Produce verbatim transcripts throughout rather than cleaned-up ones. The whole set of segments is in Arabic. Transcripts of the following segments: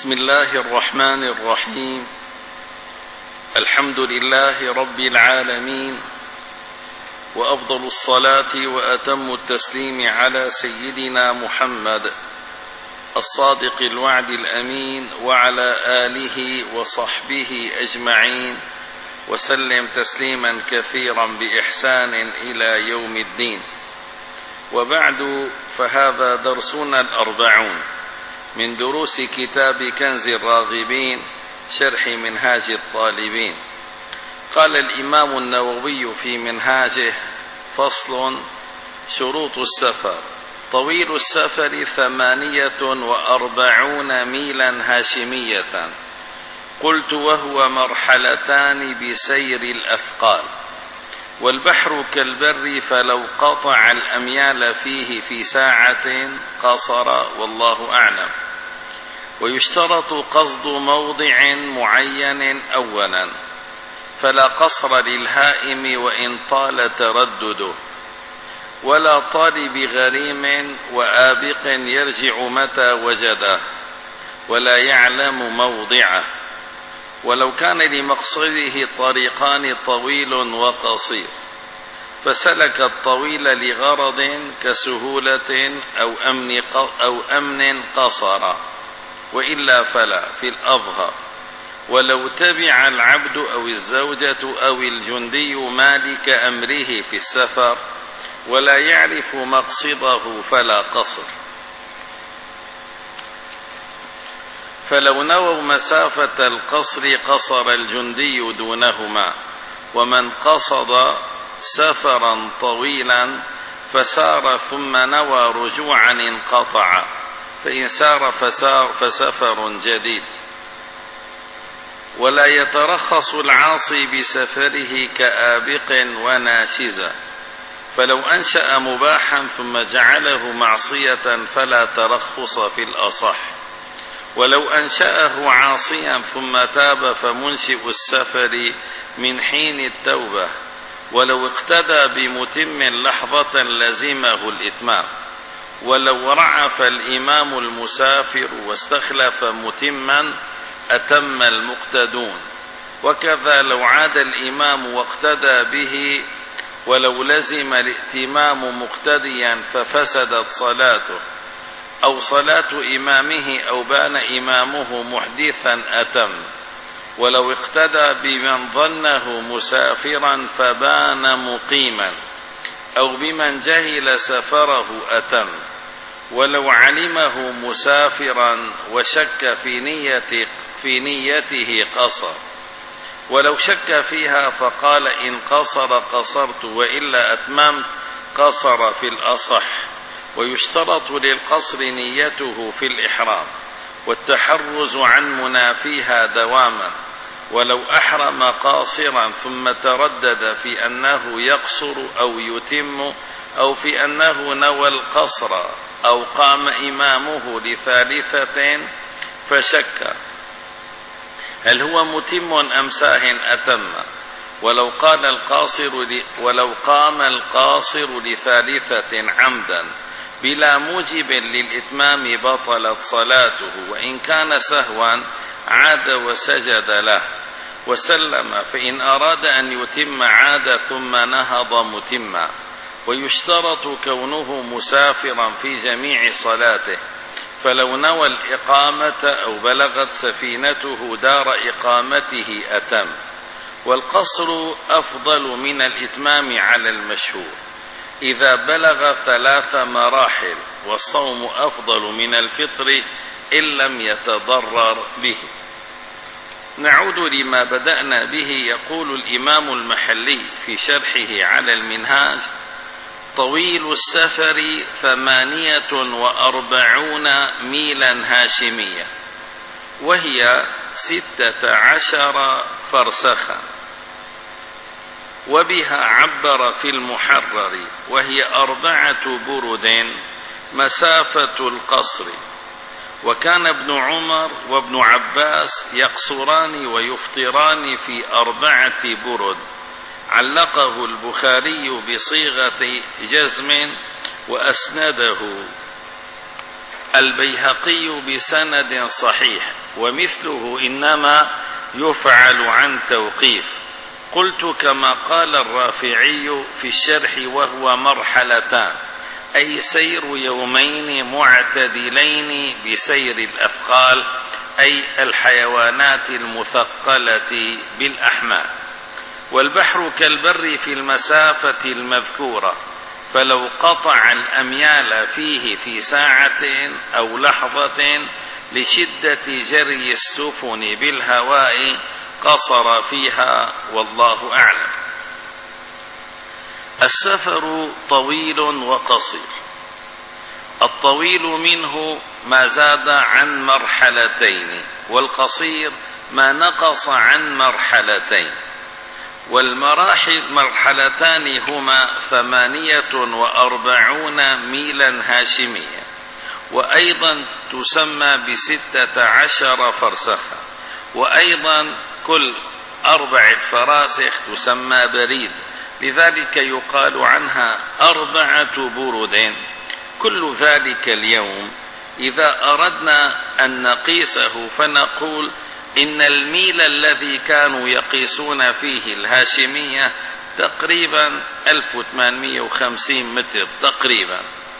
بسم الله الرحمن الرحيم. الحمد لله رب العالمين، وأفضل الصلاة وأتم التسليم على سيدنا محمد الصادق الوعد الأمين، وعلى آله وصحبه أجمعين، وسلم تسليما كثيرا بإحسان إلى يوم الدين. وبعد، فهذا درسنا الأربعون من دروس كتاب كنز الراغبين شرح منهاج الطالبين. قال الإمام النووي في منهاجه: فصل: شروط السفر. طويل السفر ثمانية وأربعون ميلا هاشمية. قلت: وهو مرحلتان بسير الأثقال. والبحر كالبر، فلو قطع الأميال فيه في ساعة قصر، والله أعلم. ويشترط قصد موضع معين أولا، فلا قصر للهائم وإن طال تردده، ولا طالب غريم وآبق يرجع متى وجده، ولا يعلم موضعه. ولو كان لمقصده طريقان طويل وقصير، فسلك الطويل لغرض كسهولة أو أمن, أو أمن قصر، وإلا فلا في الأظهر. ولو تبع العبد أو الزوجة أو الجندي مالك أمره في السفر ولا يعرف مقصده فلا قصر. فلو نووا مسافة القصر قصر الجندي دونهما. ومن قصد سفرا طويلا فسار ثم نوى رجوعا انقطع، فإن سار فسار فسفر جديد. ولا يترخص العاصي بسفره كآبق وناشزة. فلو أنشأ مباحا ثم جعله معصية فلا ترخص في الأصح. ولو أنشأه عاصيا ثم تاب فمنشئ السفر من حين التوبة. ولو اقتدى بمتم لحظة لزمه الإتمام. ولو رعف الإمام المسافر واستخلف متما أتم المقتدون. وكذا لو عاد الإمام واقتدى به، ولو لزم الائتمام مقتديا ففسدت صلاته، أو صلاة إمامه أو بان إمامه محدثا أتم. ولو اقتدى بمن ظنه مسافرا فبان مقيما، أو بمن جهل سفره أتم. ولو علمه مسافرا وشك في نية في نيته قصر. ولو شك فيها فقال إن قصر قصرت وإلا أتممت قصر في الأصح. ويشترط للقصر نيته في الإحرام، والتحرز عن منافيها دواما. ولو أحرم قاصرا ثم تردد في أنه يقصر أو يتم، أو في أنه نوى القصر، أو قام إمامه لثالثة فشك هل هو متم أم ساه أتم. ولو قال القاصر ولو قام القاصر لثالثة عمدا بلا موجب للإتمام بطلت صلاته، وإن كان سهوا عاد وسجد له وسلم. فإن أراد أن يتم عاد ثم نهض متما. ويشترط كونه مسافرا في جميع صلاته. فلو نوى الإقامة أو بلغت سفينته دار إقامته أتم. والقصر أفضل من الإتمام على المشهور إذا بلغ ثلاث مراحل. والصوم أفضل من الفطر إن لم يتضرر به. نعود لما بدأنا به. يقول الإمام المحلي في شرحه على المنهاج: طويل السفر ثمانية وأربعون ميلا هاشمية، وهي ستة عشر فرسخا. وبها عبر في المحرر، وهي أربعة برد مسافة القصر. وكان ابن عمر وابن عباس يقصران ويفطران في أربعة برد. علقه البخاري بصيغة جزم وأسنده. البيهقي بسند صحيح، ومثله إنما يفعل عن توقيف. قلت كما قال الرافعي في الشرح: وهو مرحلتان، أي سير يومين معتدلين بسير الأثقال، أي الحيوانات المثقلة بالأحمال. والبحر كالبر في المسافة المذكورة، فلو قطع الأميال فيه في ساعة أو لحظة لشدة جري السفن بالهواء قصر فيها، والله أعلم. السفر طويل وقصير. الطويل منه ما زاد عن مرحلتين، والقصير ما نقص عن مرحلتين. والمراحل مرحلتان هما ثمانية وأربعون ميلا هاشمية، وأيضا تسمى بستة عشر فرسخا، وأيضا كل أربعة فراسخ تسمى بريد، لذلك يقال عنها أربعة برود. كل ذلك اليوم إذا أردنا أن نقيسه فنقول إن الميل الذي كانوا يقيسون فيه الهاشمية تقريبا ألف وثمانمائة وخمسين متر تقريبا.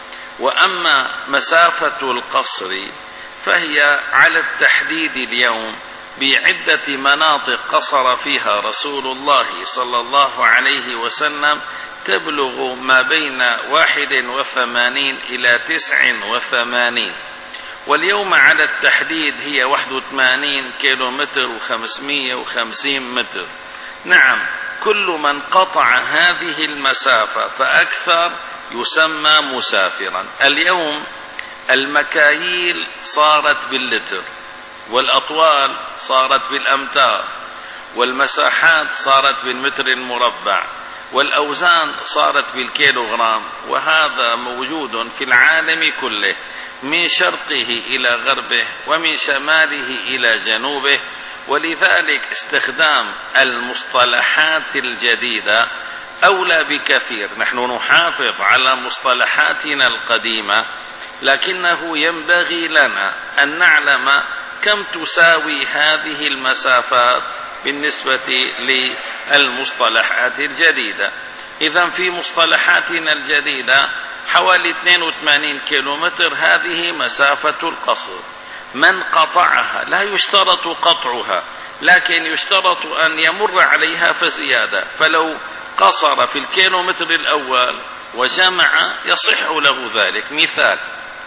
وأما مسافة القصر فهي على التحديد اليوم بعدة مناطق قصر فيها رسول الله صلى الله عليه وسلم تبلغ ما بين واحد وثمانين إلى تسع وثمانين، واليوم على التحديد هي واحد وثمانين كيلو متر وخمسمائة وخمسين متر. نعم، كل من قطع هذه المسافة فأكثر يسمى مسافرا. اليوم المكاييل صارت باللتر، والأطوال صارت بالأمتار، والمساحات صارت بالمتر المربع، والأوزان صارت بالكيلوغرام، وهذا موجود في العالم كله من شرقه إلى غربه ومن شماله إلى جنوبه. ولذلك استخدام المصطلحات الجديدة أولى بكثير. نحن نحافظ على مصطلحاتنا القديمة، لكنه ينبغي لنا أن نعلم كم تساوي هذه المسافات بالنسبة للمصطلحات الجديدة. إذن في مصطلحاتنا الجديدة حوالي اثنين وثمانين كيلومتر هذه مسافة القصر. من قطعها لا يشترط قطعها، لكن يشترط أن يمر عليها فزيادة، فلو قصر في الكيلومتر الأول وجمع يصح له ذلك. مثال: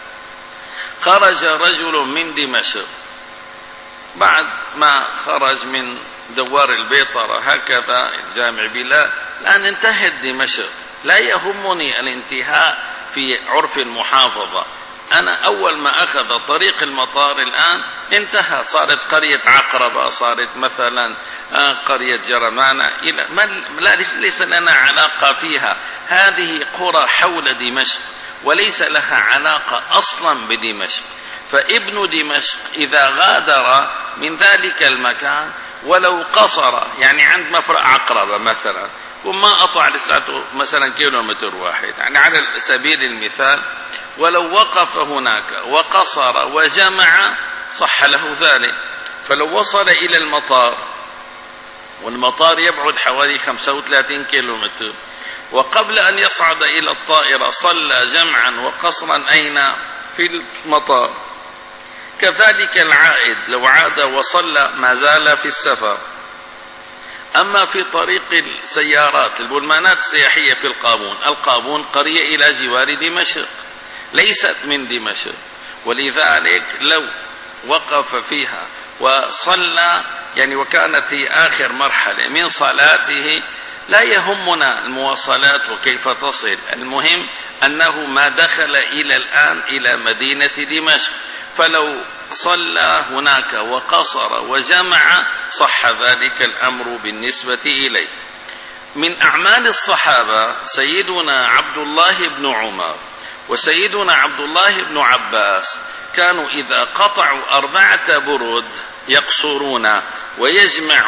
خرج رجل من دمشق، بعد ما خرج من دوار البيطرة هكذا الجامع بلال، الآن انتهت دمشق، لا يهمني الانتهاء في عرف المحافظة. أنا أول ما أخذ طريق المطار الآن انتهى، صارت قرية عقربة، صارت مثلا قرية جرمانة، إلى ما لا ليس لنا علاقة فيها. هذه قرى حول دمشق وليس لها علاقة أصلا بدمشق. فابن دمشق إذا غادر من ذلك المكان ولو قصر، يعني عند مفرق عقربة مثلا، وما أطع لساته مثلا كيلومتر واحد، يعني على سبيل المثال، ولو وقف هناك وقصر وجمع صح له ذلك. فلو وصل إلى المطار، والمطار يبعد حوالي خمسة وثلاثين كيلومتر، وقبل أن يصعد إلى الطائرة صلى جمعا وقصرا أين؟ في المطار. كذلك العائد لو عاد وصلى ما زال في السفر. أما في طريق السيارات البلمانات السياحية في القابون، القابون قرية إلى جوار دمشق ليست من دمشق، ولذلك لو وقف فيها وصلى يعني وكانت في آخر مرحلة من صلاته لا يهمنا المواصلات وكيف تصل، المهم أنه ما دخل إلى الآن إلى مدينة دمشق، فلو صلى هناك وقصر وجمع صح ذلك الأمر بالنسبة إليه. من أعمال الصحابة سيدنا عبد الله بن عمر وسيدنا عبد الله بن عباس كانوا إذا قطعوا أربعة برود يقصرون ويجمعون،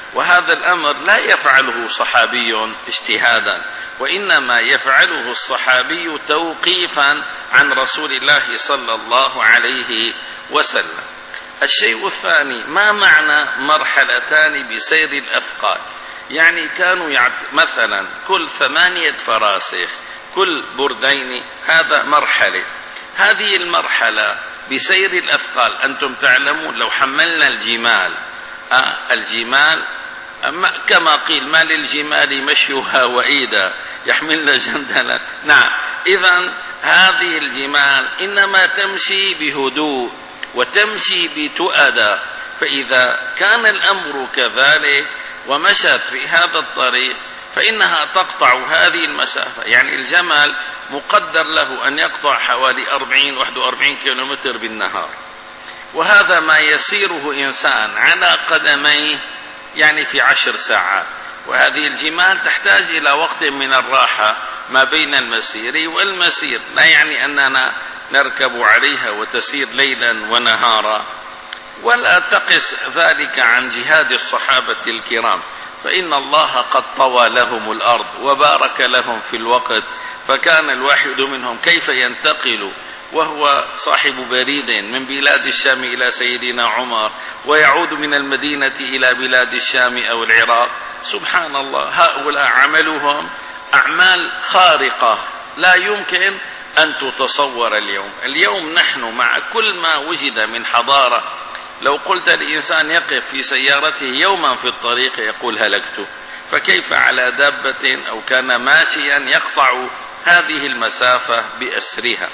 وهذا الأمر لا يفعله صحابي اجتهادا، وإنما يفعله الصحابي توقيفا عن رسول الله صلى الله عليه وسلم. الشيء الثاني، ما معنى مرحلتان بسير الأثقال؟ يعني كانوا يعت... مثلا كل ثمانية فراسخ، كل بردين، هذا مرحلة. هذه المرحلة بسير الأثقال، أنتم تعلمون لو حملنا الجمال آه الجمال كما قيل ما للجمال مشيها وإيدا يحملن جندلا. نعم، إذن هذه الجمال إنما تمشي بهدوء وتمشي بتؤدى، فإذا كان الأمر كذلك ومشت في هذا الطريق فإنها تقطع هذه المسافة. يعني الجمل مقدر له أن يقطع حوالي أربعين واحد وأربعين كيلومتر بالنهار، وهذا ما يسيره إنسان على قدميه يعني في عشر ساعات. وهذه الجمال تحتاج إلى وقت من الراحة ما بين المسير والمسير، لا يعني أننا نركب عليها وتسير ليلا ونهارا. ولا تقس ذلك عن جهاد الصحابة الكرام، فإن الله قد طوى لهم الأرض وبارك لهم في الوقت، فكان الواحد منهم كيف ينتقل وهو صاحب بريد من بلاد الشام إلى سيدنا عمر، ويعود من المدينة إلى بلاد الشام أو العراق. سبحان الله، هؤلاء عملهم أعمال خارقة لا يمكن أن تتصور اليوم. اليوم نحن مع كل ما وجد من حضارة، لو قلت الإنسان يقف في سيارته يوما في الطريق يقول هلكت، فكيف على دابة أو كان ماشيا يقطع هذه المسافة بأسرها؟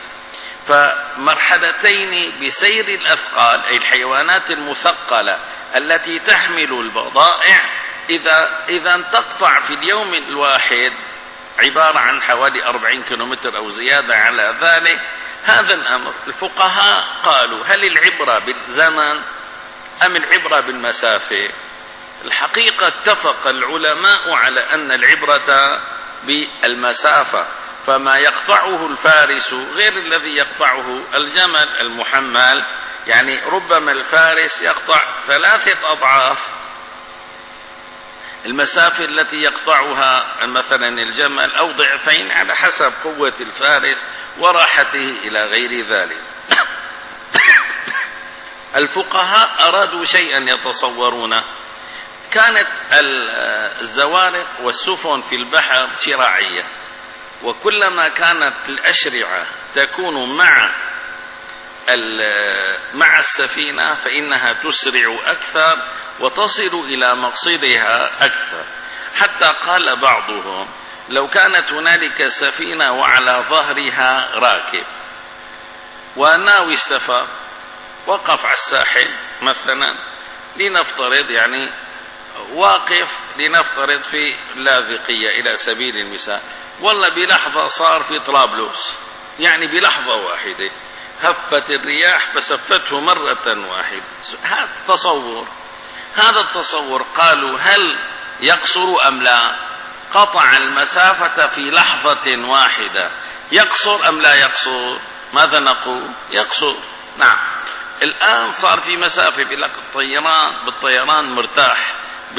فمرحلتين بسير الأثقال، أي الحيوانات المثقلة التي تحمل البضائع، إذا إذا تقطع في اليوم الواحد عبارة عن حوالي أربعين كيلومتر أو زيادة على ذلك. هذا الأمر الفقهاء قالوا هل العبرة بالزمن أم العبرة بالمسافة؟ الحقيقة اتفق العلماء على أن العبرة بالمسافة، فما يقطعه الفارس غير الذي يقطعه الجمل المحمل. يعني ربما الفارس يقطع ثلاثة أضعاف المسافة التي يقطعها مثلا الجمل أو ضعفين على حسب قوة الفارس وراحته إلى غير ذلك. الفقهاء أرادوا شيئا يتصورونه، كانت الزوارق والسفن في البحر شراعية، وكلما كانت الأشرعة تكون مع مع السفينة فإنها تسرع أكثر وتصل إلى مقصدها أكثر. حتى قال بعضهم لو كانت هنالك سفينة وعلى ظهرها راكب وناوي السفر، وقف على الساحل مثلا، لنفترض يعني واقف لنفترض في لاذقية إلى سبيل المثال، والله بلحظة صار في طرابلس، يعني بلحظة واحدة هفت الرياح فسفته مرة واحدة. هذا التصور هذا التصور قالوا هل يقصر أم لا؟ قطع المسافة في لحظة واحدة، يقصر أم لا يقصر؟ ماذا نقول؟ يقصر. نعم، الآن صار في مسافة بالطيران بالطيران مرتاح،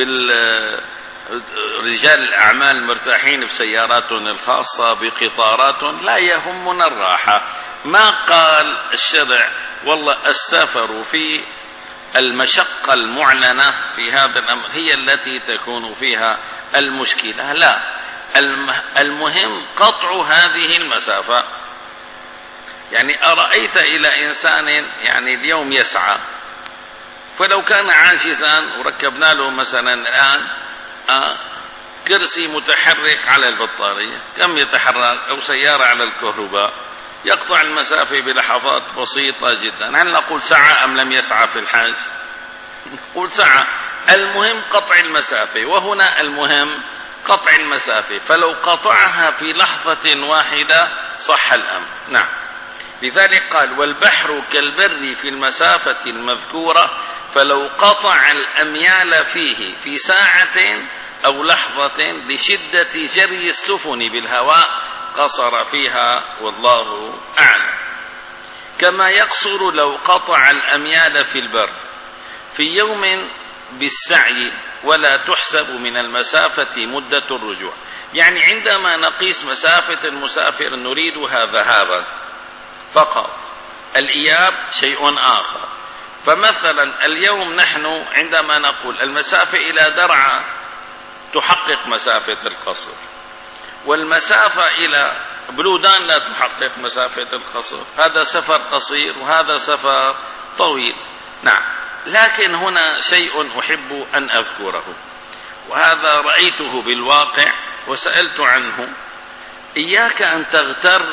بالرجال الأعمال مرتاحين بسياراتهم الخاصة بقطارات، لا يهمنا الراحة. ما قال الشرع والله السفر في المشقة المعلنة في هذا الأمر هي التي تكون فيها المشكلة، لا، المهم قطع هذه المسافة. يعني أرأيت إلى إنسان يعني اليوم يسعى، فلو كان عاجزا وركبنا له مثلا الآن آه كرسي متحرك على البطارية، كم يتحرك؟ أو سيارة على الكهرباء، يقطع المسافة بلحظات بسيطة جدا. هل نقول سعى أم لم يسعى في الحاج؟ نقول سعى. المهم قطع المسافة، وهنا المهم قطع المسافة، فلو قطعها في لحظة واحدة صح الأمر. نعم، لذلك قال والبحر كالبر في المسافة المذكورة، فلو قطع الأميال فيه في ساعة أو لحظة لشدة جري السفن بالهواء قصر فيها، والله أعلم. كما يقصر لو قطع الأميال في البر في يوم بالسعي ولا تحسب من المسافة مدة الرجوع. يعني عندما نقيس مسافة المسافر نريدها ذهابا فقط، الإياب شيء آخر. فمثلا اليوم نحن عندما نقول المسافة إلى درعا تحقق مسافة القصر، والمسافة إلى بلودان لا تحقق مسافة القصر، هذا سفر قصير وهذا سفر طويل. نعم، لكن هنا شيء أحب أن أذكره، وهذا رأيته بالواقع وسألت عنه. إياك أن تغتر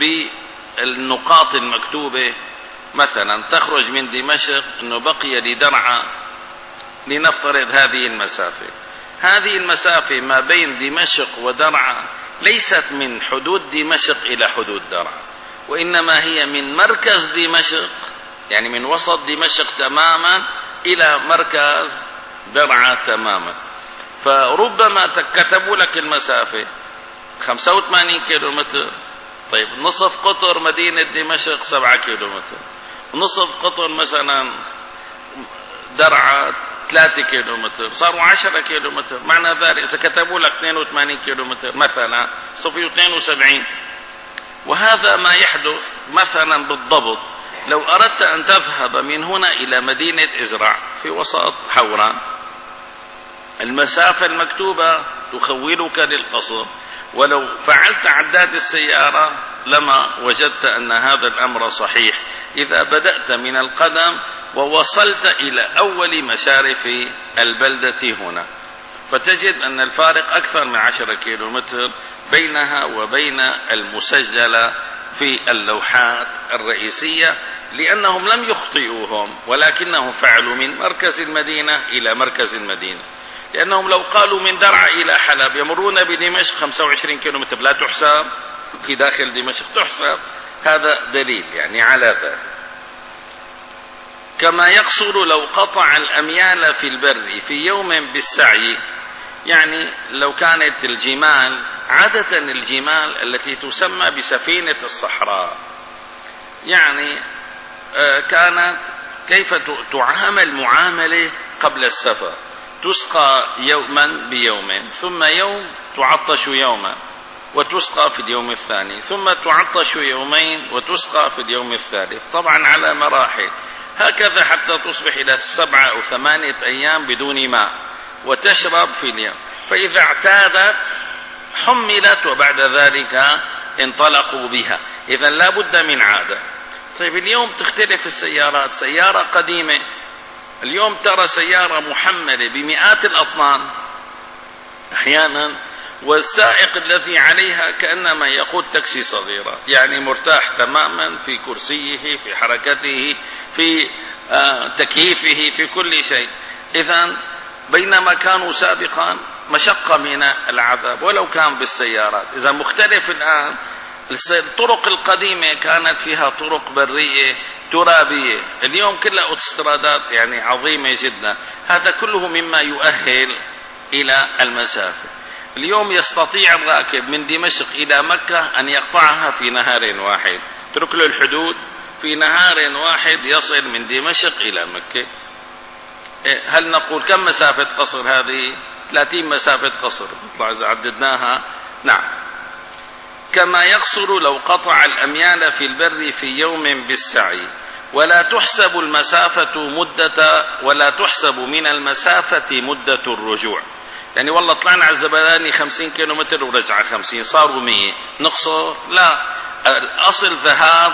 بالنقاط المكتوبة، مثلا تخرج من دمشق أنه بقي لدرعا لنفترض هذه المسافة، هذه المسافة ما بين دمشق ودرعا ليست من حدود دمشق إلى حدود درعا، وإنما هي من مركز دمشق، يعني من وسط دمشق تماما إلى مركز درعا تماما. فربما كتبوا لك المسافة خمسة وثمانين كيلومتر، طيب نصف قطر مدينة دمشق سبعة كيلومتر، نصف قطر مثلا درعا ثلاثة كيلومتر، صاروا عشرة كيلومتر. معنى ذلك إذا كتبوا لك اثنين وثمانين كيلومتر مثلا صفوا اثنين وسبعين. وهذا ما يحدث مثلا بالضبط لو أردت أن تذهب من هنا إلى مدينة إزرع في وسط حوران، المسافة المكتوبة تخولك للقصر، ولو فعلت عداد السيارة لما وجدت أن هذا الأمر صحيح إذا بدأت من القدم ووصلت إلى أول مشارف البلدة هنا، فتجد أن الفارق أكثر من عشرة كيلومتر بينها وبين المسجلة في اللوحات الرئيسية، لأنهم لم يخطئوهم ولكنهم فعلوا من مركز المدينة إلى مركز المدينة. لأنهم لو قالوا من درعا إلى حلب يمرون بدمشق خمسة وعشرين كيلومتر لا تحسب، في داخل دمشق تحسب. هذا دليل يعني على ذلك. كما يقصر لو قطع الأميال في البر في يوم بالسعي، يعني لو كانت الجمال، عادة الجمال التي تسمى بسفينة الصحراء، يعني كانت كيف تعامل معاملة قبل السفر، تسقى يوما بيوم، ثم يوم تعطش يوما وتسقى في اليوم الثاني، ثم تعطش يومين وتسقى في اليوم الثالث، طبعا على مراحل، هكذا حتى تصبح إلى سبعة أو ثمانية أيام بدون ماء وتشرب في اليوم. فإذا اعتادت حملت وبعد ذلك انطلقوا بها. إذن لا بد من عادة. طيب اليوم تختلف السيارات، سيارة قديمة اليوم ترى سيارة محملة بمئات الأطنان أحيانا، والسائق الذي عليها كأنما يقود تاكسي صغيرة، يعني مرتاح تماما في كرسيه، في حركته، في تكييفه، في كل شيء. إذن بينما كانوا سابقا مشقة من العذاب ولو كان بالسيارات. إذا مختلف الآن، الطرق القديمة كانت فيها طرق برية ترابية، اليوم كلها أوتوسترادات يعني عظيمة جدا. هذا كله مما يؤهل إلى المسافة. اليوم يستطيع الراكب من دمشق إلى مكة أن يقطعها في نهار واحد، ترك له الحدود في نهار واحد يصل من دمشق إلى مكة. هل نقول كم مسافة قصر هذه؟ ثلاثين مسافة قصر نطلع إذا عددناها. نعم. كما يقصر لو قطع الأميال في البر في يوم بالسعي، ولا تحسب المسافة مدة ولا تحسب من المسافة مدة الرجوع. يعني والله طلعنا على الزبداني خمسين كيلومتر ورجع خمسين صاروا مية، نقصر؟ لا، الأصل ذهاب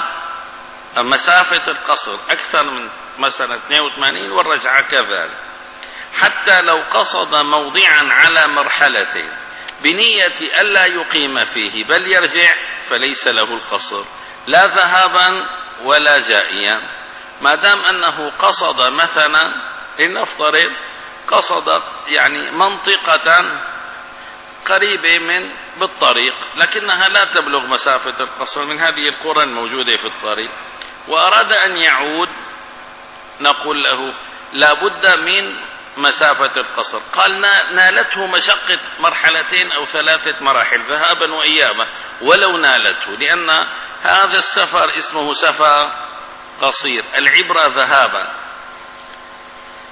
مسافة القصر أكثر من مثلا اثنين وثمانين والرجعة كذلك. حتى لو قصد موضعا على مرحلتين بنية ألا يقيم فيه بل يرجع فليس له القصر لا ذهابا ولا جائيا، ما دام أنه قصد مثلا، لنفترض قصد يعني منطقة قريبة من بالطريق لكنها لا تبلغ مسافة القصر من هذه القرى الموجودة في الطريق، وأراد أن يعود، نقول له لا بد من مسافة القصر. قال نالته مشقة مرحلتين أو ثلاثة مراحل ذهابا وإيابا ولو نالته، لأن هذا السفر اسمه سفر قصير، العبرة ذهابا.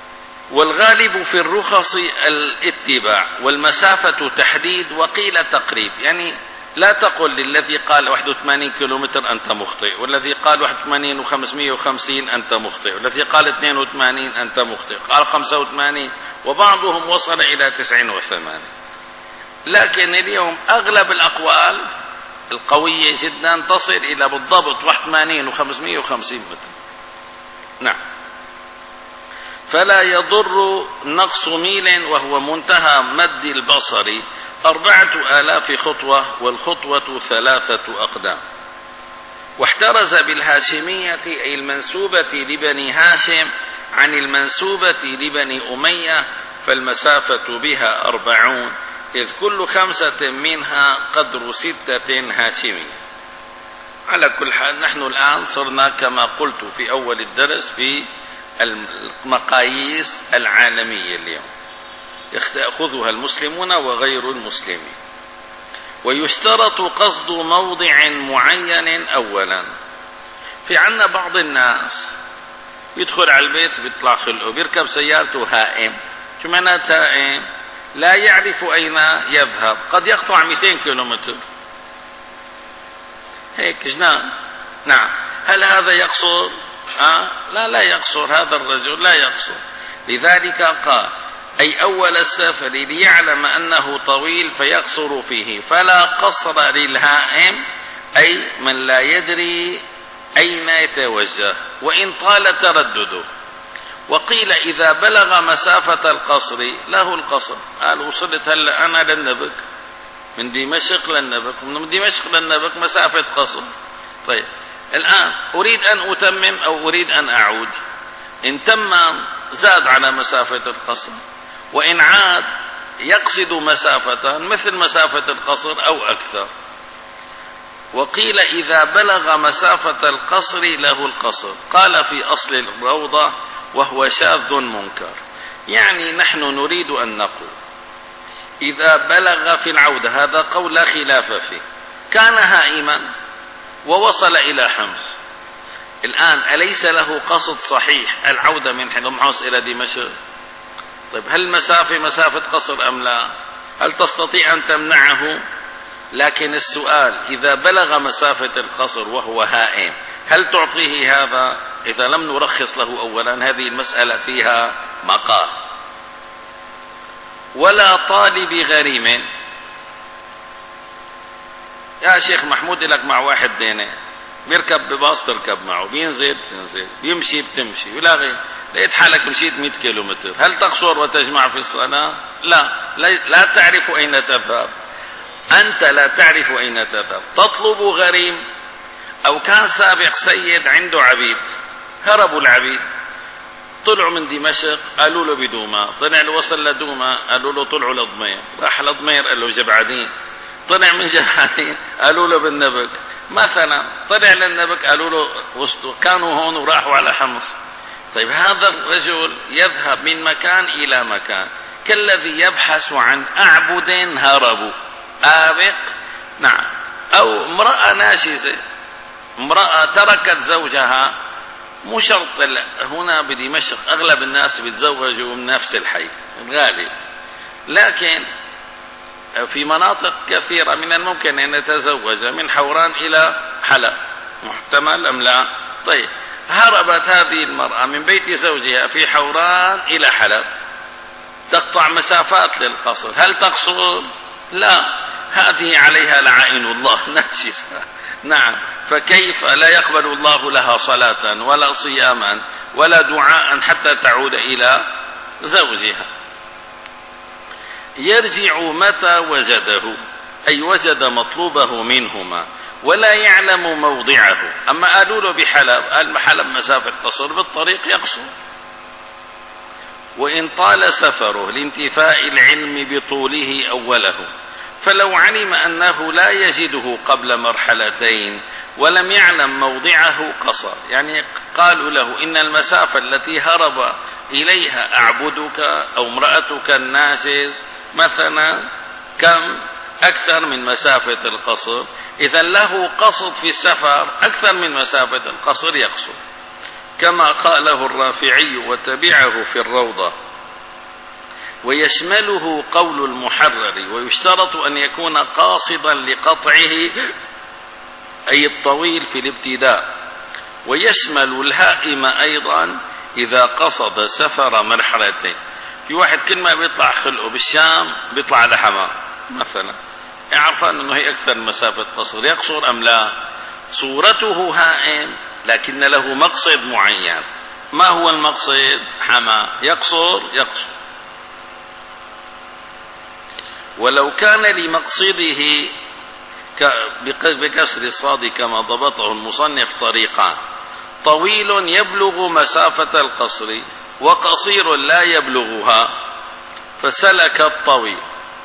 والغالب في الرخص الاتباع والمسافة تحديد وقيل تقريب. يعني لا تقل للذي قال واحد وثمانين كيلومتر أنت مخطئ، والذي قال واحد وثمانين وخمسمائة وخمسين أنت مخطئ، والذي قال اثنين وثمانين أنت مخطئ، قال خمسة وثمانين، وبعضهم وصل إلى تسعين وثمانين. لكن اليوم أغلب الأقوال القوية جدا تصل إلى بالضبط واحد وثمانين وخمسمائة وخمسين متر. نعم. فلا يضر نقص ميل وهو منتهى مد البصر أربعة آلاف خطوة، والخطوة ثلاثة أقدام. واحترز بالهاشمية أي المنسوبة لبني هاشم عن المنسوبة لبني أمية، فالمسافة بها أربعون، إذ كل خمسة منها قدر ستة هاشمية. على كل حال نحن الآن صرنا كما قلت في أول الدرس في المقاييس العالمية اليوم يأخذها المسلمون وغير المسلمين. ويشترط قصد موضع معين أولا. في عنا بعض الناس يدخل على البيت بيطلع خلقه، بيركب سيارته هائم. شو معنات هائم؟ لا يعرف أين يذهب، قد يقطع مئتين كيلومتر هيك جنان. نعم. هل هذا يقصر؟ آه؟ لا لا يقصر، هذا الرجل لا يقصر. لذلك قال أي أول السفر ليعلم أنه طويل فيقصر فيه، فلا قصر للهائم أي من لا يدري أين يتوجه وإن طال تردده. وقيل إذا بلغ مسافة القصر له القصر. قال وصلت هلا أنا للنبك، من دمشق للنبك، من دمشق للنبك مسافة قصر. طيب الآن أريد أن أتمم أو أريد أن أعود، إن تم زاد على مسافة القصر، وإن عاد يقصد مسافة مثل مسافة القصر أو أكثر. وقيل إذا بلغ مسافة القصر له القصر. قال في أصل الروضة وهو شاذ منكر. يعني نحن نريد أن نقول إذا بلغ في العودة، هذا قول لا خلاف فيه، كان هائما ووصل إلى حمص، الآن أليس له قصد صحيح العودة من حمص إلى دمشق؟ طيب هل المسافة مسافة قصر أم لا؟ هل تستطيع أن تمنعه؟ لكن السؤال إذا بلغ مسافة القصر وهو هائم هل تعطيه هذا؟ إذا لم نرخص له أولا هذه المسألة فيها مقال. ولا طالب غريم. يا شيخ محمود لك مع واحد دينه، بيركب بباص تركب معه، بينزل بتنزل، بيمشي بتمشي، ولا غير. لقيت حالك مشيت مئة كيلومتر، هل تقصر وتجمع في الصلاة؟ لا. لا تعرف أين تذهب، أنت لا تعرف أين تذهب، تطلب غريم. أو كان سابق سيد عنده عبيد، هربوا العبيد، طلعوا من دمشق قالوا له بدوما، طلع له وصل لدوما قالوا له طلعوا لضمير، راح لضمير قال له جبعدين، طلع من جبعدين قالوا له بالنبك مثلا، طلع للنبك قالوا له وسطوا، كانوا هون وراحوا على حمص. طيب هذا الرجل يذهب من مكان إلى مكان كالذي يبحث عن أعبد هربوا. آبق. نعم. أو امرأة ناشزة، امرأة تركت زوجها، مو شرط هنا بدمشق أغلب الناس بيتزوجوا من نفس الحي الغالب، لكن في مناطق كثيرة من الممكن أن يتزوج من حوران إلى حلب، محتمل أم لا؟ طيب هربت هذه المرأة من بيت زوجها في حوران إلى حلب، تقطع مسافات للقصر، هل تقصر؟ لا، هذه عليها لعائن الله ناشزة. نعم. فكيف لا يقبل الله لها صلاة ولا صياما ولا دعاء حتى تعود إلى زوجها. يرجع متى وجده، أي وجد مطلوبه منهما ولا يعلم موضعه. أما قالوا له بحلب، قال حلب مسافة قصر، بالطريق يقصر. وإن طال سفره لانتفاء العلم بطوله أوله، فلو علم أنه لا يجده قبل مرحلتين ولم يعلم موضعه قصر. يعني قالوا له إن المسافة التي هرب إليها أعبدك أو امرأتك الناشز مثلا كم أكثر من مسافة القصر، إذا له قصد في السفر أكثر من مسافة القصر يقصر، كما قاله الرافعي وتبعه في الروضة. ويشمله قول المحرر، ويشترط أن يكون قاصدا لقطعه أي الطويل في الابتداء، ويشمل الهائم أيضا إذا قصد سفر مرحلتين. في واحد كل ما بيطلع خلقه بالشام بيطلع على حماه مثلا، يعرف أنه هي أكثر مسافة قصر، يقصر أم لا؟ صورته هائم لكن له مقصد معين. ما هو المقصد؟ حما، يقصر يقصر. ولو كان لمقصده بكسر الصاد كما ضبطه المصنف طريقان: طويل يبلغ مسافة القصر وقصير لا يبلغها، فسلك الطويل.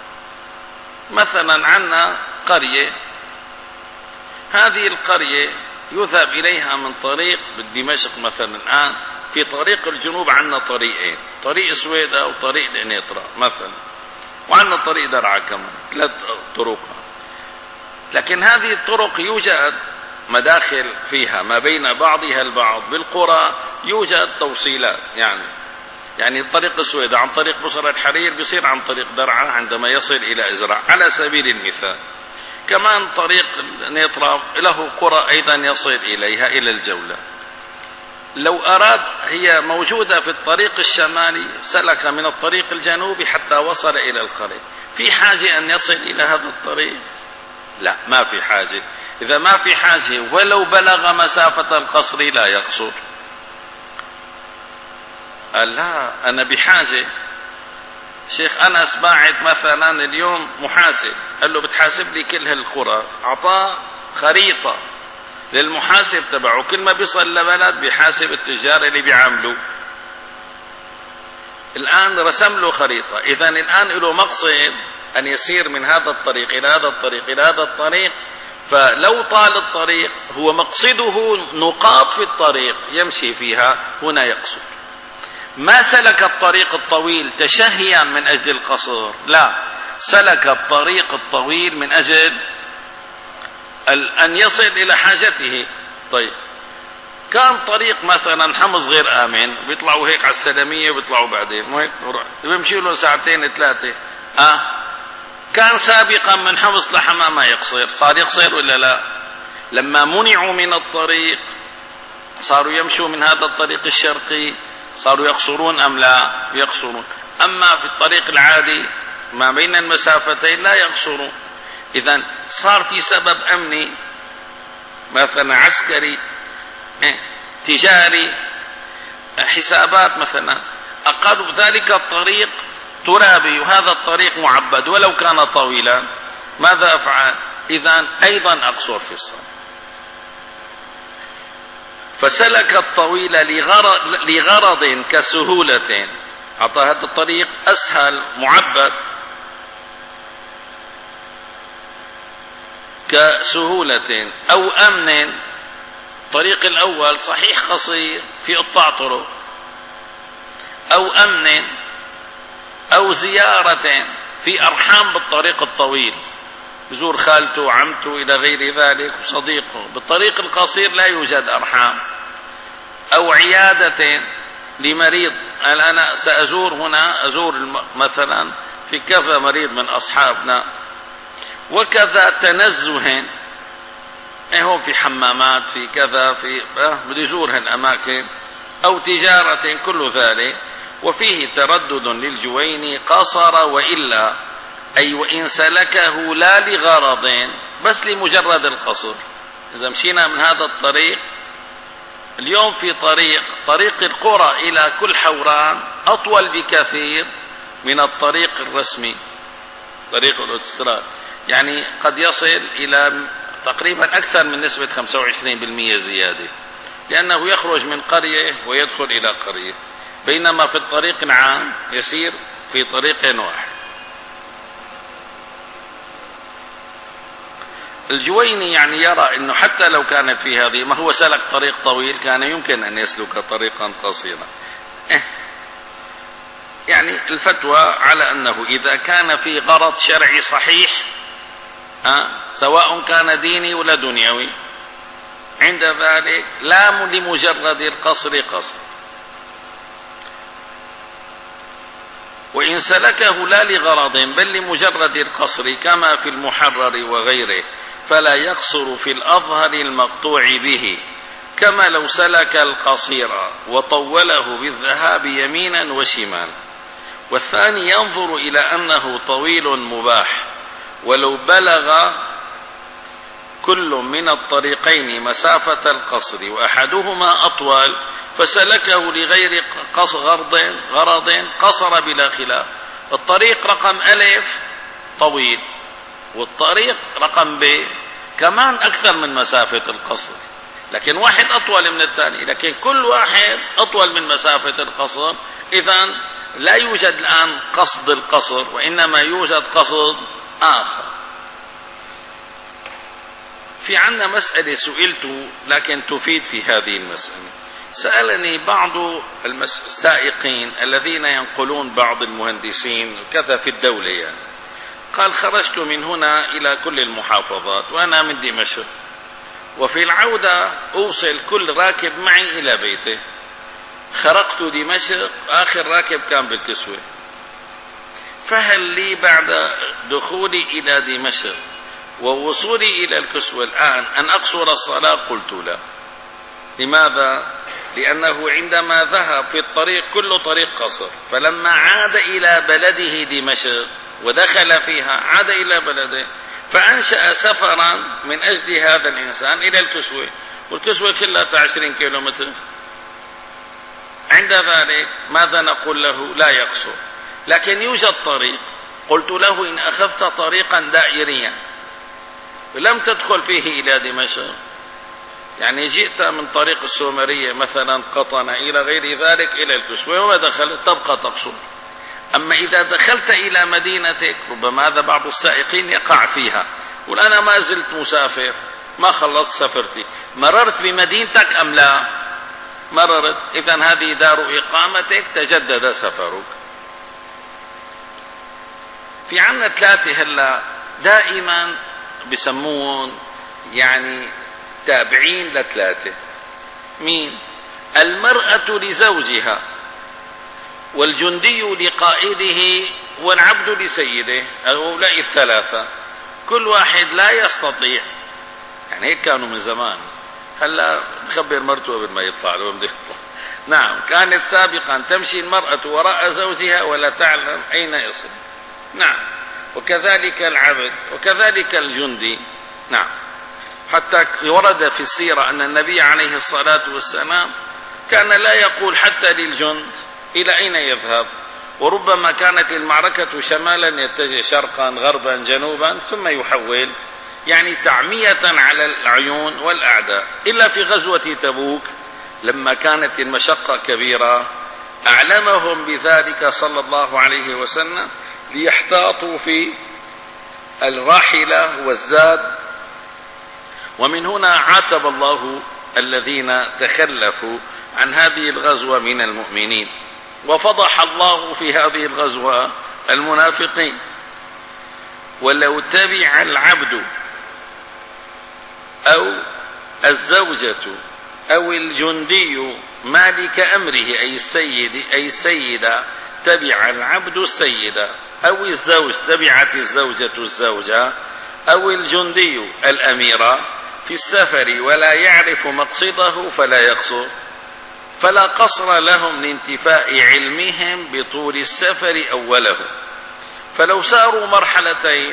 مثلا عندنا قرية، هذه القرية يذهب إليها من طريق بدمشق مثلا. الآن في طريق الجنوب عندنا طريقين، طريق سويدا وطريق الإنيطرا مثلا، وعندنا طريق درعا كمان، ثلاث طرق. لكن هذه الطرق يوجد مداخل فيها ما بين بعضها البعض. بالقرى يوجد توصيلات، يعني يعني طريق السويدا عن طريق بصرة الحرير بيصير عن طريق درعا عندما يصل إلى إزرع على سبيل المثال. كمان طريق النيطرا له قرى أيضا يصل إليها إلى الجولة. لو أراد، هي موجودة في الطريق الشمالي، سلك من الطريق الجنوبي حتى وصل إلى القرية. في حاجة أن يصل إلى هذا الطريق؟ لا، ما في حاجة. إذا ما في حاجة ولو بلغ مسافة القصر لا يقصر. قال لا، أنا بحاجة. شيخ أنس باعت مثلا اليوم محاسب، قال له بتحاسب لي كل هالقرى، أعطاه خريطة للمحاسب تبعه، كل ما بيصل لبلد بيحاسب التجار اللي بيعاملوا. الآن رسم له خريطة، إذن الآن له مقصد أن يسير من هذا الطريق إلى هذا الطريق إلى هذا الطريق. فلو طال الطريق، هو مقصده نقاط في الطريق يمشي فيها، هنا يقصد. ما سلك الطريق الطويل تشهيا من أجل القصر، لا، سلك الطريق الطويل من أجل أن يصل إلى حاجته. طيب، كان طريق مثلا حمص غير آمن، بيطلعوا هيك على السلمية وبيطلعوا بعدين وهيك بيمشي له ساعتين ثلاثة. آه كان سابقا من حمص لحما ما يقصر، صار يقصر ولا لا؟ لما منعوا من الطريق صاروا يمشوا من هذا الطريق الشرقي، صاروا يقصرون أم لا؟ يقصرون. أما في الطريق العادي ما بين المسافتين لا يقصرون. إذن صار في سبب أمني مثلا عسكري، تجاري، حسابات مثلا، أقالوا ذلك الطريق ترابي وهذا الطريق معبد ولو كان طويلا، ماذا أفعل؟ إذن أيضا أقصر في الصلاة. فسلك الطويل لغرض, لغرض كسهولة، أعطى هذا الطريق أسهل معبد كسهولة أو أمن. الطريق الأول صحيح قصير في قطاع طرق، أو أمن أو زيارة في أرحام بالطريق الطويل، بزور خالته وعمته إلى غير ذلك وصديقه. بالطريق القصير لا يوجد أرحام. أو عيادة لمريض، أنا سأزور هنا، أزور مثلا في كذا مريض من أصحابنا، وكذا تنزه، هو في حمامات في كذا، في بدي يزور هالأماكن، أو تجارة، كل ذلك. وفيه تردد للجويني قصر وإلا، أي وإن سلكه لا لغرض بس لمجرد القصر. إذا مشينا من هذا الطريق اليوم، في طريق طريق القرى إلى كل حوران أطول بكثير من الطريق الرسمي، طريق الاوتوستراد، يعني قد يصل إلى تقريبا أكثر من نسبة خمسة وعشرين بالمئة زيادة، لأنه يخرج من قرية ويدخل إلى قرية، بينما في الطريق العام يسير في طريق واحد. الجويني يعني يرى أنه حتى لو كان في هذه، ما هو سلك طريق طويل، كان يمكن أن يسلك طريقا قصيرا. يعني الفتوى على أنه إذا كان في غرض شرعي صحيح، أه؟ سواء كان ديني ولا دنيوي، عند ذلك لا لمجرد القصر قصر. وإن سلكه لا لغرض بل لمجرد القصر كما في المحرر وغيره فلا يقصر في الأظهر المقطوع به، كما لو سلك القصير وطوله بالذهاب يمينا وشمالا. والثاني ينظر إلى أنه طويل مباح، ولو بلغ كل من الطريقين مسافة القصر وأحدهما أطول فسلكه لغير غرض غرض قصر بلا خلاف. الطريق رقم ألف طويل، والطريق رقم ب كمان أكثر من مسافة القصر، لكن واحد أطول من الثاني، لكن كل واحد أطول من مسافة القصر. إذن لا يوجد الآن قصد القصر، وإنما يوجد قصد آخر. في عنا مسألة سئلت لكن تفيد في هذه المسألة. سألني بعض السائقين الذين ينقلون بعض المهندسين كذا في الدولة يعني، قال خرجت من هنا إلى كل المحافظات وأنا من دمشق، وفي العودة أوصل كل راكب معي إلى بيته. خرقت دمشق، آخر راكب كان بالكسوة، فهل لي بعد دخولي إلى دمشق ووصولي إلى الكسوة الآن أن أقصر الصلاة؟ قلت لا. لماذا؟ لأنه عندما ذهب في الطريق كل طريق قصر، فلما عاد إلى بلده دمشق ودخل فيها عاد إلى بلده، فأنشأ سفرا من أجل هذا الإنسان إلى الكسوة، والكسوة كلها عشرين كيلومتر. عند ذلك ماذا نقول له؟ لا يقصر. لكن يوجد طريق، قلت له إن أخذت طريقا دائريا ولم تدخل فيه إلى دمشق، يعني جئت من طريق السومرية مثلا قطنة إلى غير ذلك إلى الكسوة وما دخلت، تبقى تقصر. أما إذا دخلت إلى مدينتك، ربما هذا بعض السائقين يقع فيها، قل أنا ما زلت مسافر ما خلصت سفرتي، مررت بمدينتك أم لا؟ مررت، إذن هذه دار إقامتك، تجدد سفرك. في عنا ثلاثة هلا دائما بسمون يعني تابعين لثلاثة. مين؟ المرأة لزوجها، والجندي لقائده، والعبد لسيده. هؤلاء الثلاثة كل واحد لا يستطيع، يعني هيك كانوا من زمان. هلا بخبر مرته قبل ما يطلع له بده يطلع. نعم، كانت سابقا تمشي المرأة وراء زوجها ولا تعلم أين يصل. نعم، وكذلك العبد وكذلك الجندي. نعم، حتى ورد في السيرة أن النبي عليه الصلاة والسلام كان لا يقول حتى للجند إلى أين يذهب، وربما كانت المعركة شمالا يتجه شرقا غربا جنوبا ثم يحول، يعني تعمية على العيون والأعداء. إلا في غزوة تبوك لما كانت المشقة كبيرة أعلمهم بذلك صلى الله عليه وسلم ليحتاطوا في الراحلة والزاد. ومن هنا عاتب الله الذين تخلفوا عن هذه الغزوة من المؤمنين، وفضح الله في هذه الغزوة المنافقين. ولو تبع العبد أو الزوجة أو الجندي مالك أمره أي السيد أي السيدة تبع العبد السيدة، أو الزوج تبعت الزوجة الزوجة، أو الجندي الأميرة في السفر ولا يعرف مقصده فلا يقصر، فلا قصر لهم لانتفاء علمهم بطول السفر أوله. فلو ساروا مرحلتين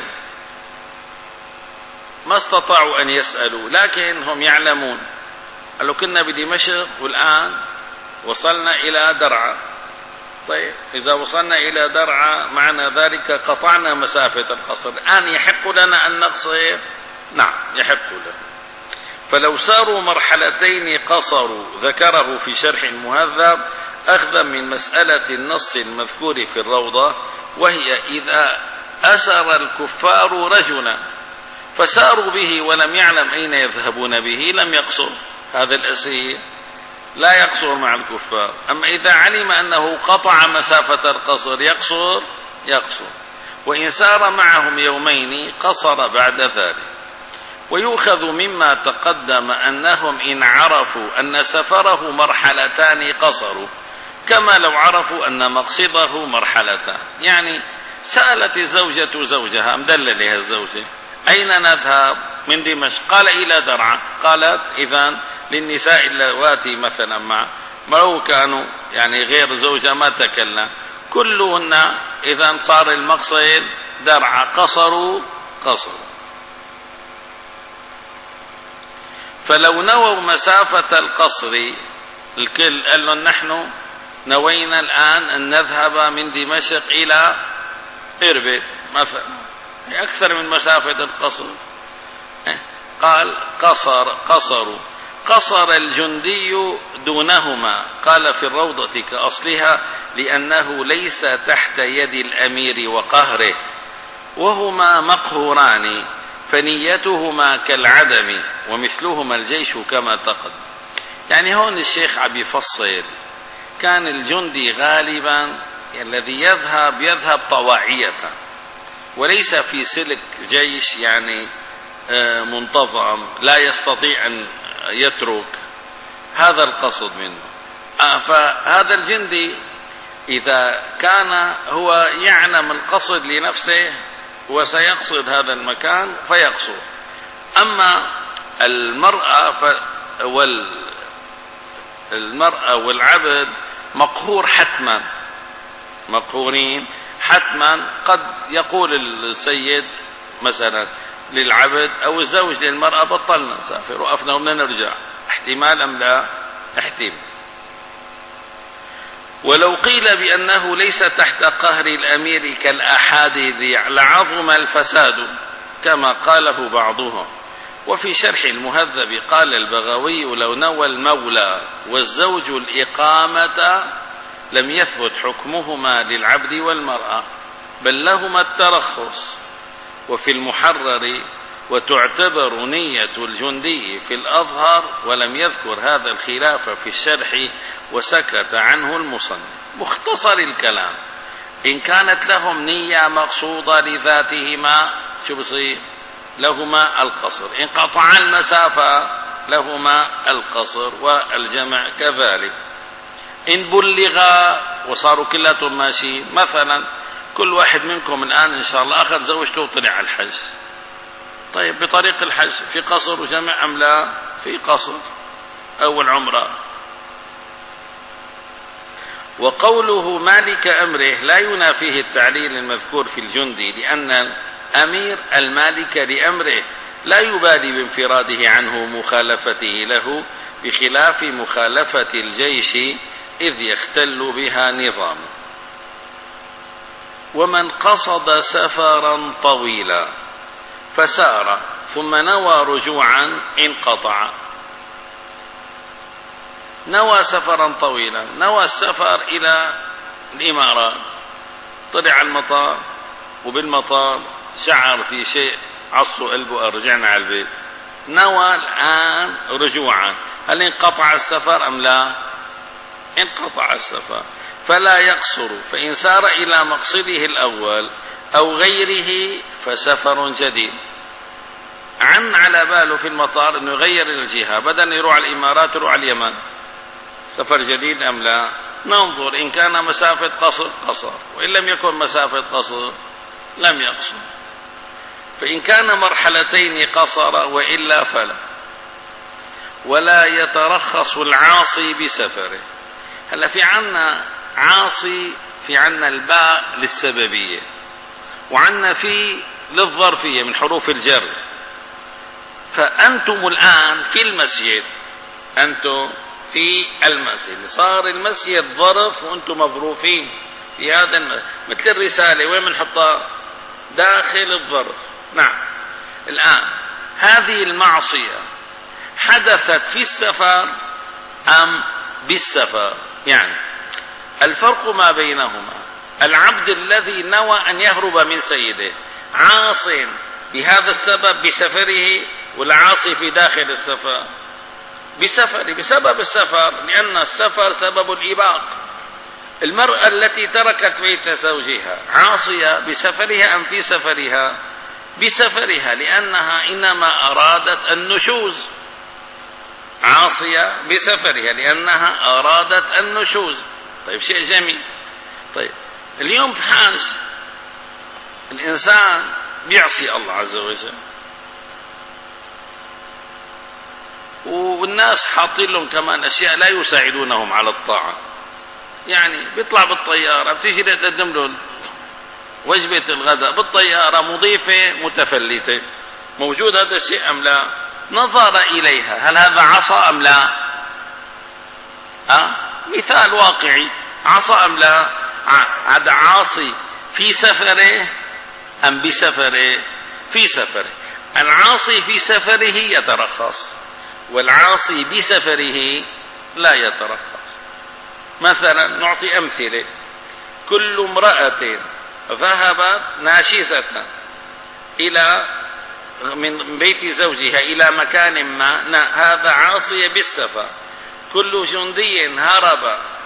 ما استطاعوا أن يسألوا، لكن هم يعلمون. قالوا كنا بدمشق والآن وصلنا إلى درعا. طيب إذا وصلنا إلى درعا معنى ذلك قطعنا مسافة القصر، الآن يحق لنا أن نقصر؟ نعم يحق لنا. فلو ساروا مرحلتين قصروا، ذكره في شرح المهذب أخذا من مسألة النص المذكور في الروضة، وهي إذا أسر الكفار رجلا فساروا به ولم يعلم أين يذهبون به لم يقصر، هذا الأسير لا يقصر مع الكفار. أما إذا علم أنه قطع مسافة القصر يقصر يقصر، وإن سار معهم يومين قصر بعد ذلك. ويؤخذ مما تقدم أنهم إن عرفوا أن سفره مرحلتان قصروا، كما لو عرفوا أن مقصده مرحلتان. يعني سألت الزوجة زوجها، مدللها الزوجة: أين نذهب من دمشق؟ قال: إلى درعا. قالت: إذن للنساء اللواتي مثلا مع ما كانوا يعني غير زوجة ما تكلم كلهن، إذن صار المقصد درعا، قصروا قصروا. فلو نووا مسافة القصر الكل قال لهم: نحن نوينا الآن أن نذهب من دمشق إلى إربد مثلا، أكثر من مسافة القصر. قال: قصر قصروا قصر الجندي دونهما. قال: في الروضة كأصلها، لأنه ليس تحت يد الأمير وقهره، وهما مقهوران، فنيتهما كالعدم، ومثلهما الجيش كما تقدم. يعني هون الشيخ عم يفصل، كان الجندي غالبا الذي يذهب يذهب طواعية، وليس في سلك جيش يعني منتظم لا يستطيع أن يترك، هذا القصد منه. فهذا الجندي إذا كان هو يعلم القصد لنفسه وسيقصد هذا المكان فيقصد. أما المرأة وال المرأة والعبد مقهور حتما، مقهورين حتما. قد يقول السيد مثلا للعبد أو الزوج للمرأة: بطلنا نسافر، وقفنا وبدنا نرجع. احتمال أم لا؟ احتمال. ولو قيل بأنه ليس تحت قهر الأمير كالأحاديث لعظم الفساد كما قاله بعضهم. وفي شرح المهذب قال البغوي: لو نوى المولى والزوج الإقامة لم يثبت حكمهما للعبد والمرأة، بل لهما الترخص. وفي المحرر: وتعتبر نية الجندي في الأظهر، ولم يذكر هذا الخلاف في الشرح وسكت عنه المصنف. مختصر الكلام: إن كانت لهم نية مقصودة لذاتهما شو بصير؟ لهما القصر. إن قطع المسافة لهما القصر، والجمع كذلك. إن بلغا وصاروا كلاتهم ماشيين، مثلا كل واحد منكم الآن إن شاء الله أخذ زوجته وطلع على الحج، طيب بطريق الحج في قصر وجمع أم لا؟ في قصر. أو العمرة. وقوله مالك أمره لا ينافيه التعليل المذكور في الجندي، لأن الأمير المالك لأمره لا يبالي بانفراده عنه مخالفته له، بخلاف مخالفة الجيش إذ يختل بها نظام. ومن قصد سفرا طويلا فسار ثم نوى رجوعا انقطع. نوى سفرا طويلا، نوى السفر إلى الإمارات، طلع على المطار، وبالمطار شعر في شيء عصوا قلبه: رجعنا على البيت. نوى الآن رجوعا، هل انقطع السفر أم لا؟ انقطع السفر، فلا يقصر. فإن سار إلى مقصده الأول أو غيره فسفر جديد. عن على باله في المطار أنه يغير الجهة، بدل يروح على الإمارات يروح على اليمن، سفر جديد أم لا؟ ننظر. إن كان مسافة قصر قصر، وإن لم يكن مسافة قصر لم يقصر. فإن كان مرحلتين قصر، وإلا فلا. ولا يترخص العاصي بسفره. هلا في عنا عاصي، في عنا الباء للسببية، وعنا في للظرفية من حروف الجر. فأنتم الآن في المسجد، أنتم في المسجد، صار المسجد ظرف وأنتم مظروفين في هذا المسجد. مثل الرسالة وين بنحطها؟ داخل الظرف. نعم. الآن هذه المعصية حدثت في السفر أم بالسفر؟ يعني الفرق ما بينهما: العبد الذي نوى أن يهرب من سيده عاص بهذا السبب بسفره، والعاصي في داخل السفر بسفره بسبب السفر، لأن السفر سبب الإباق. المرأة التي تركت بيت زوجها عاصية بسفرها أم في سفرها؟ بسفرها، لأنها إنما أرادت النشوز. عاصية بسفرها لأنها أرادت النشوز. طيب شيء جميل. طيب اليوم بحاج الإنسان بيعصي الله عز وجل، والناس حاطين لهم كمان أشياء لا يساعدونهم على الطاعة. يعني بيطلع بالطيارة، بتيجي تقدم له وجبة الغداء بالطيارة مضيفة متفلتة، موجود هذا الشيء أم لا؟ نظر إليها، هل هذا عصى أم لا؟ أه؟ مثال واقعي، عصى أم لا؟ هذا عاصي في سفره أم بسفره؟ في سفره. العاصي في سفره يترخص، والعاصي بسفره لا يترخص. مثلا نعطي أمثلة: كل امرأة ذهبت ناشزة إلى من بيت زوجها إلى مكان ما، هذا عاصي بالسفر. كل جندي هرب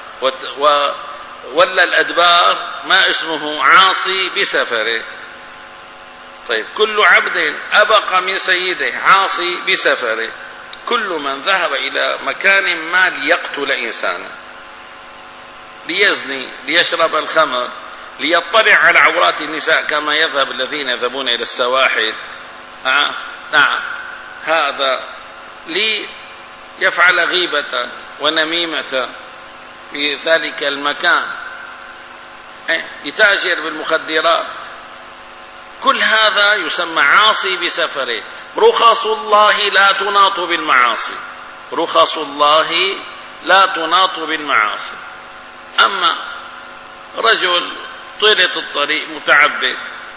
وولى الأدبار، ما اسمه؟ عاصي بسفره. طيب كل عبد أبق من سيده عاصي بسفره. كل من ذهب إلى مكان ما ليقتل إنسانا، ليزني، ليشرب الخمر، ليطلع على عورات النساء كما يذهب الذين يذهبون إلى السواحل، آه نعم، هذا ليفعل غيبة ونميمة في ذلك المكان، يتاجر بالمخدرات، كل هذا يسمى عاصي بسفره. رخص الله لا تناط بالمعاصي، رخص الله لا تناط بالمعاصي. أما رجل طيلة الطريق متعبد،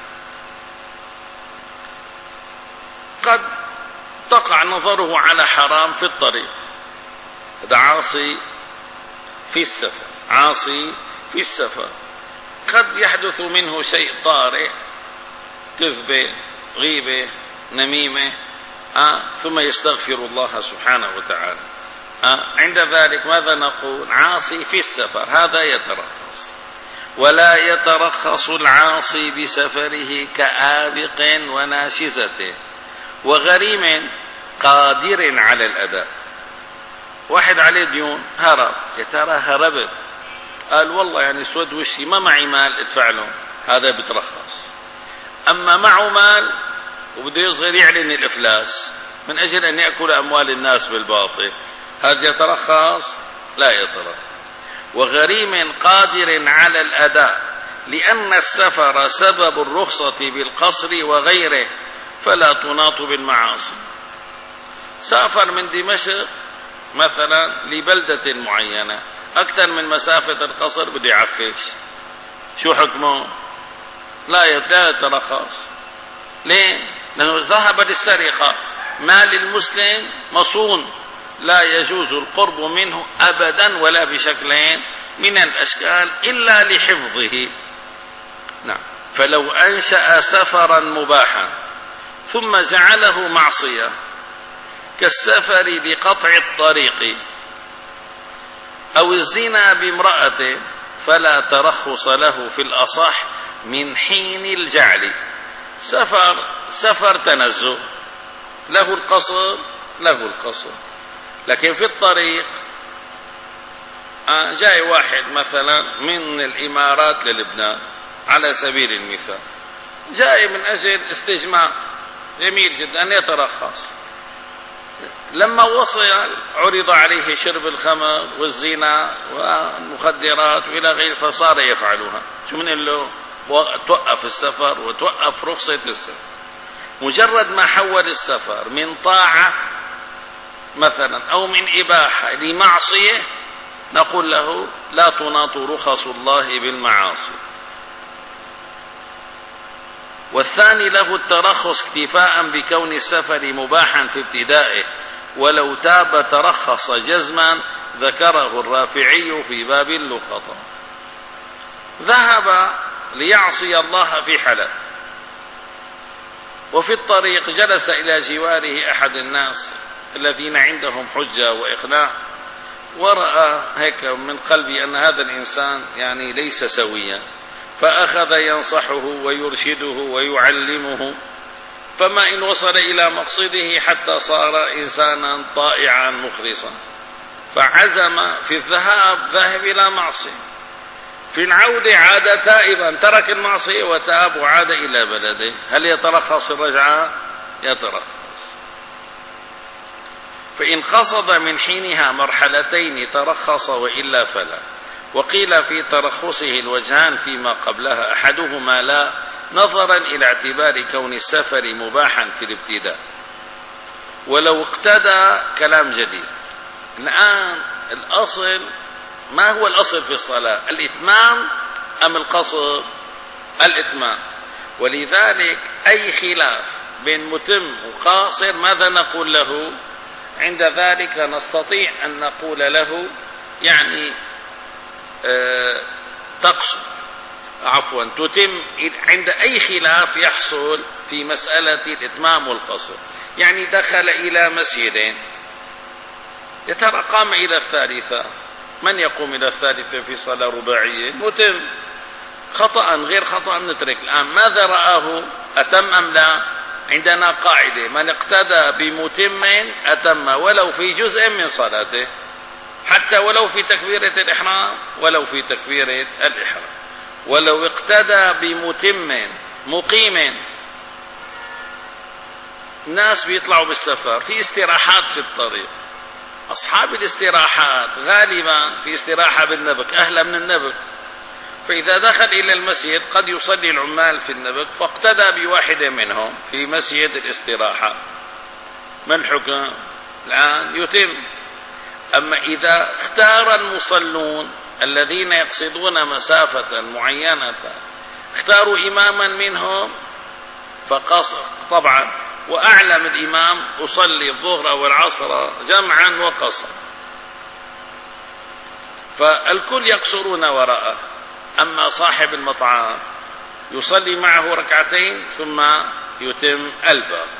قد تقع نظره على حرام في الطريق، هذا عاصي في السفر، عاصي في السفر. قد يحدث منه شيء طارئ، كذبة، غيبة، نميمة، آه ثم يستغفر الله سبحانه وتعالى. آه عند ذلك ماذا نقول؟ عاصي في السفر، هذا يترخص. ولا يترخص العاصي بسفره كآبق وناشزته وغريم قادر على الأداء. واحد عليه ديون، هرب، يا ترى هربت، قال والله يعني سود وشي ما معي مال ادفع لهم، هذا بترخص. أما معه مال وبده يصغر يعلن الإفلاس من أجل أن يأكل أموال الناس بالباطل، هذا يترخص؟ لا يترخص. وغريم قادر على الأداء، لأن السفر سبب الرخصة بالقصر وغيره، فلا تناط بالمعاصي. سافر من دمشق مثلا لبلدة معينة أكثر من مسافة القصر، بده يعفش، شو حكمه؟ لا يترخص. ليه؟ لأنه ذهب للسرقة، مال المسلم مصون، لا يجوز القرب منه أبدا ولا بشكلين من الأشكال إلا لحفظه. نعم. فلو أنشأ سفرا مباحا ثم جعله معصية كالسفر لقطع الطريق أو الزنا بامرأة، فلا ترخص له في الأصح من حين الجعل. سفر سفر تنزه، له القصر، له القصر، لكن في الطريق جاي واحد مثلا من الإمارات للبنان على سبيل المثال، جاي من أجل استجمام، جميل جدا، أن يترخص. لما وصل عرض عليه شرب الخمر والزنا والمخدرات وإلى غيره، فصار يفعلها. شو من له؟ توقف السفر وتوقف رخصة السفر. مجرد ما حول السفر من طاعة مثلا أو من إباحة لمعصية، نقول له لا تناط رخص الله بالمعاصي. والثاني له الترخص اكتفاء بكون السفر مباحا في ابتدائه، ولو تاب ترخص جزما، ذكره الرافعي في باب اللقطة. ذهب ليعصي الله في حلب، وفي الطريق جلس إلى جواره أحد الناس الذين عندهم حجة وإقناع، ورأى هيك من قلبي أن هذا الإنسان يعني ليس سويا، فأخذ ينصحه ويرشده ويعلمه، فما إن وصل إلى مقصده حتى صار إنسانا طائعا مخلصا، فعزم في الذهاب ذهب إلى معصية، في العودة عاد تائبا، ترك المعصية وتاب وعاد إلى بلده، هل يترخص الرجعة؟ يترخص. فإن خصد من حينها مرحلتين ترخص وإلا فلا. وقيل في ترخصه الوجهان فيما قبلها، أحدهما لا، نظرا إلى اعتبار كون السفر مباحا في الابتداء، ولو اقتدى كلام جديد. الآن الأصل، ما هو الأصل في الصلاة؟ الإتمام أم القصر؟ الإتمام. ولذلك أي خلاف بين متم وقاصر ماذا نقول له؟ عند ذلك نستطيع أن نقول له يعني آه تقصر، عفوا تتم، عند أي خلاف يحصل في مسألة الإتمام والقصر. يعني دخل إلى مسجد، يا ترى قام إلى الثالثة، من يقوم إلى الثالثة في صلاة رباعية؟ متم. خطأ غير خطأ نترك. الآن ماذا رآه؟ أتم أم لا؟ عندنا قاعدة: من اقتدى بمتم أتم ولو في جزء من صلاته، حتى ولو في تكبيرة الإحرام، ولو في تكبيرة الإحرام. ولو اقتدى بمتم مقيم، الناس بيطلعوا بالسفر في استراحات في الطريق، أصحاب الاستراحات غالبا في استراحة بالنبك، أهلا من النبك، فإذا دخل إلى المسجد قد يصلي العمال في النبك فاقتدى بواحد منهم في مسجد الاستراحة، ما الحكم؟ الآن يتم. أما إذا اختار المصلون الذين يقصدون مسافة معينة اختاروا إماما منهم فقصر طبعا، وأعلم الإمام أصلي الظهر أو العصر جمعا وقصر، فالكل يقصرون وراءه. أما صاحب المطعم يصلي معه ركعتين ثم يتم الباقي،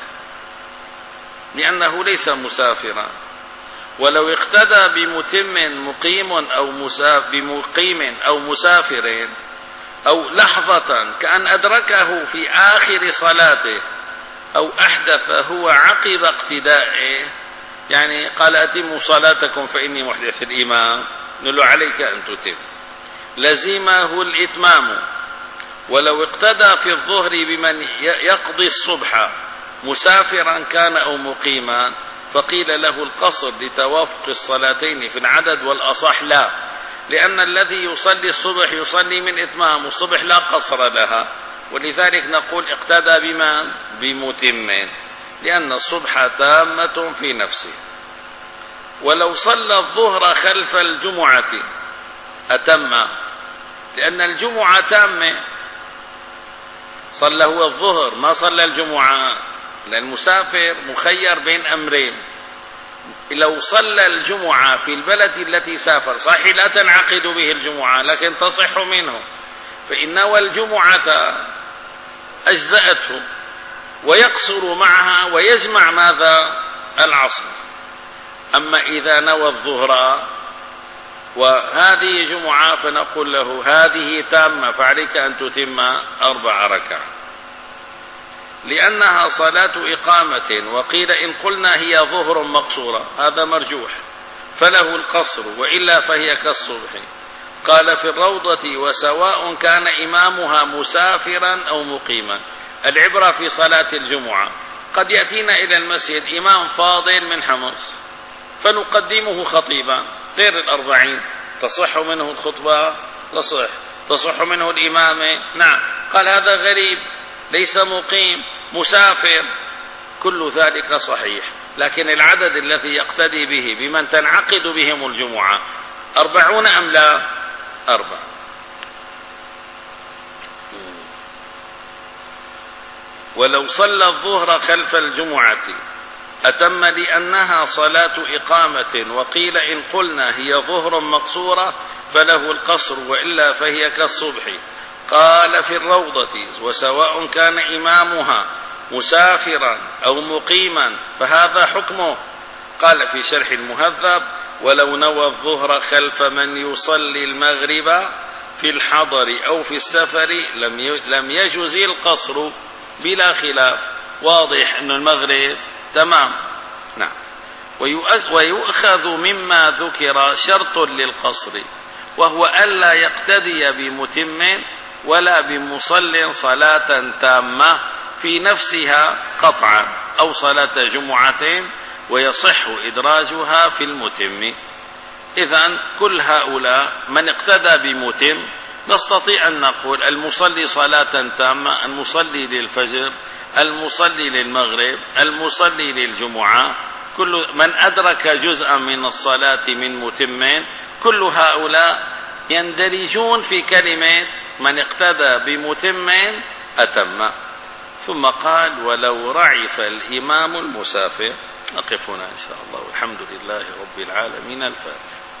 لأنه ليس مسافرا. ولو اقتدى بمتم مقيم أو مسافر بمقيم أو مسافر أو لحظة كأن أدركه في آخر صلاته أو أحدث هو عقب اقتدائه، يعني قال أتموا صلاتكم فإني محدث الإمام، نقول له عليك أن تتم، لزمه الإتمام. ولو اقتدى في الظهر بمن يقضي الصبح مسافرا كان أو مقيما فقيل له القصر لتوافق الصلاتين في العدد، والأصح لا، لأن الذي يصلي الصبح يصلي من إتمام، والصبح لا قصر لها، ولذلك نقول اقتدى بمن؟ بمتم، لأن الصبح تامة في نفسه. ولو صلى الظهر خلف الجمعة أتم، لأن الجمعة تامة، صلى هو الظهر ما صلى الجمعة، لأن المسافر مخير بين أمرين. لو صلى الجمعة في البلد التي سافر صحيح لا تنعقد به الجمعة لكن تصح منه، فإن نوى الجمعة أجزأته ويقصر معها ويجمع ماذا؟ العصر. أما إذا نوى الظهر وهذه جمعة فنقول له هذه تامة فعليك أن تتم أربع ركعات، لأنها صلاة إقامة. وقيل إن قلنا هي ظهر مقصورة هذا مرجوح فله القصر، وإلا فهي كالصبح. قال في الروضة: وسواء كان إمامها مسافرا أو مقيما. العبرة في صلاة الجمعة قد يأتينا إلى المسجد إمام فاضل من حمص فنقدمه خطيبا غير الأربعين، تصح منه الخطبة؟ تصح. تصح منه الإمامة؟ نعم. قال هذا غريب ليس مقيم مسافر، كل ذلك صحيح، لكن العدد الذي يقتدي به بمن تنعقد بهم الجمعة أربعون أم لا؟ أربع. ولو صلى الظهر خلف الجمعة أتم لأنها صلاة إقامة. وقيل إن قلنا هي ظهر مقصورة فله القصر، وإلا فهي كالصبح. قال في الروضة: وسواء كان إمامها مسافرا أو مقيما فهذا حكمه. قال في شرح المهذب: ولو نوى الظهر خلف من يصلي المغرب في الحضر أو في السفر لم يجوز القصر بلا خلاف. واضح أن المغرب تمام. نعم. ويؤخذ مما ذكر شرط للقصر، وهو ألا يقتدي بمتم ولا بمصل صلاة تامة في نفسها قطعا أو صلاة جمعتين ويصح إدراجها في المتم. إذن كل هؤلاء من اقتدى بمتم نستطيع أن نقول المصلي صلاة تامة، المصلي للفجر، المصلي للمغرب، المصلي للجمعة، كل من أدرك جزءا من الصلاة من متمين، كل هؤلاء يندرجون في كلمة من اقتدى بمتمين أتم. ثم قال ولو رعف الإمام المسافر. نقف هنا إن شاء الله، والحمد لله رب العالمين. الفاتحة.